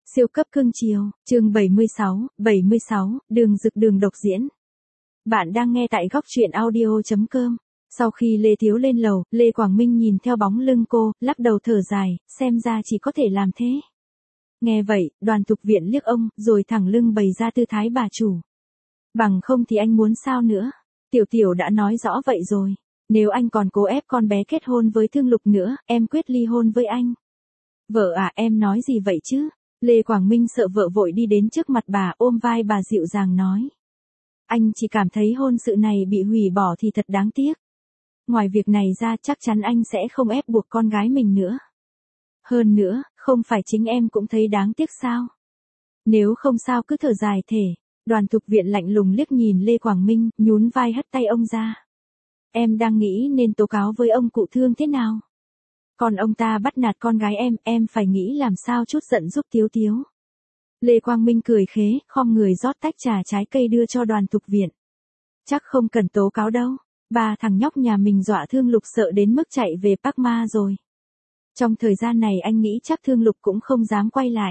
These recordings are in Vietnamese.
Siêu cấp cương chiều, chương 76, đường dực đường độc diễn. Bạn đang nghe tại góc truyện audio.com. Sau khi Lê Thiếu lên lầu, Lê Quảng Minh nhìn theo bóng lưng cô, lắc đầu thở dài, xem ra chỉ có thể làm thế. Nghe vậy, Đoàn Thục Viện liếc ông, rồi thẳng lưng bày ra tư thái bà chủ. Bằng không thì anh muốn sao nữa? Tiểu Tiểu đã nói rõ vậy rồi. Nếu anh còn cố ép con bé kết hôn với Thương Lục nữa, em quyết ly hôn với anh. Vợ à, em nói gì vậy chứ? Lê Quảng Minh sợ vợ vội đi đến trước mặt bà, ôm vai bà dịu dàng nói. Anh chỉ cảm thấy hôn sự này bị hủy bỏ thì thật đáng tiếc. Ngoài việc này ra chắc chắn anh sẽ không ép buộc con gái mình nữa. Hơn nữa, không phải chính em cũng thấy đáng tiếc sao? Nếu không sao cứ thở dài thể. Đoàn Thục Viện lạnh lùng liếc nhìn Lê Quảng Minh, nhún vai hất tay ông ra. Em đang nghĩ nên tố cáo với ông cụ Thương thế nào? Còn ông ta bắt nạt con gái em phải nghĩ làm sao chút giận giúp Tiếu Tiếu. Lê Quang Minh cười khế, khom người rót tách trà trái cây đưa cho Đoàn Thục Viện. Chắc không cần tố cáo đâu, ba thằng nhóc nhà mình dọa Thương Lục sợ đến mức chạy về Park Ma rồi. Trong thời gian này anh nghĩ chắc Thương Lục cũng không dám quay lại.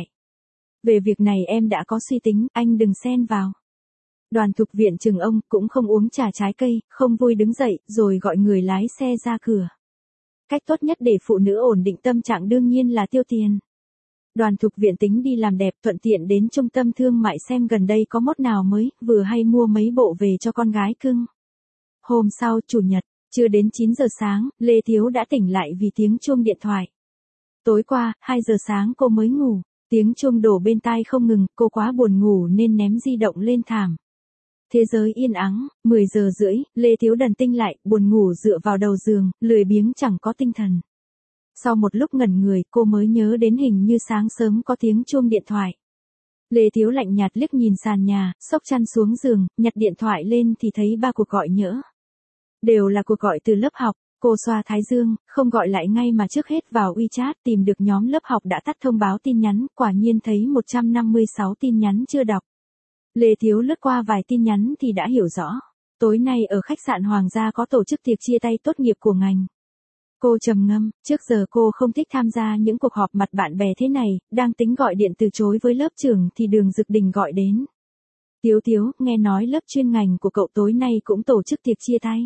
Về việc này em đã có suy tính, anh đừng xen vào. Đoàn Thục Viện chừng ông, cũng không uống trà trái cây, không vui đứng dậy, rồi gọi người lái xe ra cửa. Cách tốt nhất để phụ nữ ổn định tâm trạng đương nhiên là tiêu tiền. Đoàn Thục Viện tính đi làm đẹp, thuận tiện đến trung tâm thương mại xem gần đây có mốt nào mới, vừa hay mua mấy bộ về cho con gái cưng. Hôm sau, Chủ nhật, chưa đến 9 giờ sáng, Lê Thiếu đã tỉnh lại vì tiếng chuông điện thoại. Tối qua, 2 giờ sáng cô mới ngủ, tiếng chuông đổ bên tai không ngừng, cô quá buồn ngủ nên ném di động lên thảm. Thế giới yên ắng, 10 giờ rưỡi, Lê Thiếu đần tinh lại, buồn ngủ dựa vào đầu giường, lười biếng chẳng có tinh thần. Sau một lúc ngẩn người, cô mới nhớ đến hình như sáng sớm có tiếng chuông điện thoại. Lê Thiếu lạnh nhạt liếc nhìn sàn nhà, xốc chăn xuống giường, nhặt điện thoại lên thì thấy 3 cuộc gọi nhỡ. Đều là cuộc gọi từ lớp học, cô xoa thái dương, không gọi lại ngay mà trước hết vào WeChat tìm được nhóm lớp học đã tắt thông báo tin nhắn, quả nhiên thấy 156 tin nhắn chưa đọc. Lê Thiếu lướt qua vài tin nhắn thì đã hiểu rõ. Tối nay ở khách sạn Hoàng gia có tổ chức tiệc chia tay tốt nghiệp của ngành. Cô trầm ngâm, trước giờ cô không thích tham gia những cuộc họp mặt bạn bè thế này, đang tính gọi điện từ chối với lớp trưởng thì Đường Dực Đình gọi đến. Tiếu Tiếu, nghe nói lớp chuyên ngành của cậu tối nay cũng tổ chức tiệc chia tay.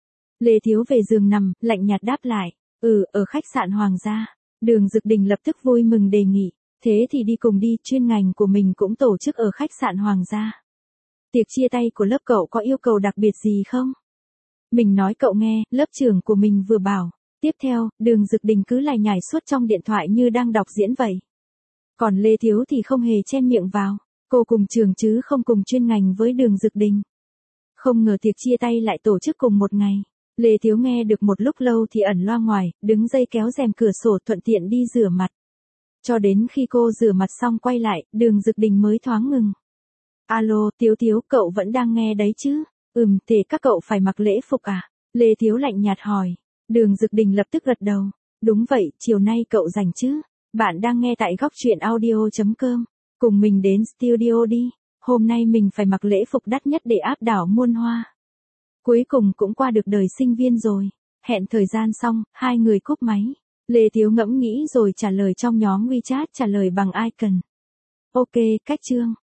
Lê Thiếu về giường nằm, lạnh nhạt đáp lại, ở khách sạn Hoàng gia. Đường Dực Đình lập tức vui mừng đề nghị. Thế thì đi cùng đi, chuyên ngành của mình cũng tổ chức ở khách sạn Hoàng gia. Tiệc chia tay của lớp cậu có yêu cầu đặc biệt gì không? Mình nói cậu nghe, lớp trưởng của mình vừa bảo. Tiếp theo, Đường Dực Đình cứ lải nhải suốt trong điện thoại như đang đọc diễn vậy. Còn Lê Thiếu thì không hề chen miệng vào. Cô cùng trường chứ không cùng chuyên ngành với Đường Dực Đình. Không ngờ tiệc chia tay lại tổ chức cùng một ngày. Lê Thiếu nghe được một lúc lâu thì ẩn loa ngoài, đứng dây kéo rèm cửa sổ thuận tiện đi rửa mặt. Cho đến khi cô rửa mặt xong quay lại, Đường Dực Đình mới thoáng ngừng. Alo, Tiếu Tiếu, cậu vẫn đang nghe đấy chứ? Thế các cậu phải mặc lễ phục à? Lê Thiếu lạnh nhạt hỏi. Đường Dực Đình lập tức gật đầu. Đúng vậy, chiều nay cậu rảnh chứ? Bạn đang nghe tại góc truyện audio.com. Cùng mình đến studio đi. Hôm nay mình phải mặc lễ phục đắt nhất để áp đảo muôn hoa. Cuối cùng cũng qua được đời sinh viên rồi. Hẹn thời gian xong, hai người cúp máy. Lê Thiếu ngẫm nghĩ rồi trả lời trong nhóm WeChat, trả lời bằng icon. Ok, cách chương.